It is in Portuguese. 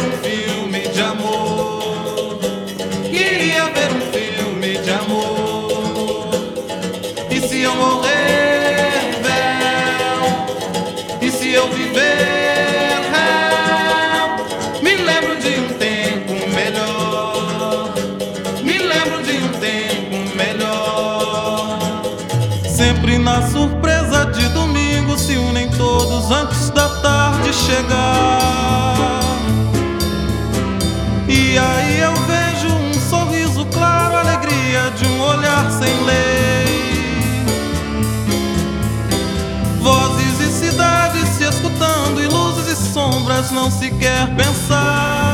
um filme de amor. Queria ver um filme de amor. E se eu morrer, véu? E se eu viver, réu? Me lembro de um tempo melhor. Me lembro de um tempo melhor. Sempre na surpresa de domingo se unem todos antes da tarde chegar. E aí eu vejo um sorriso claro, a alegria de um olhar sem lei. Vozes e cidades se escutando, e luzes e sombras não se quer pensar.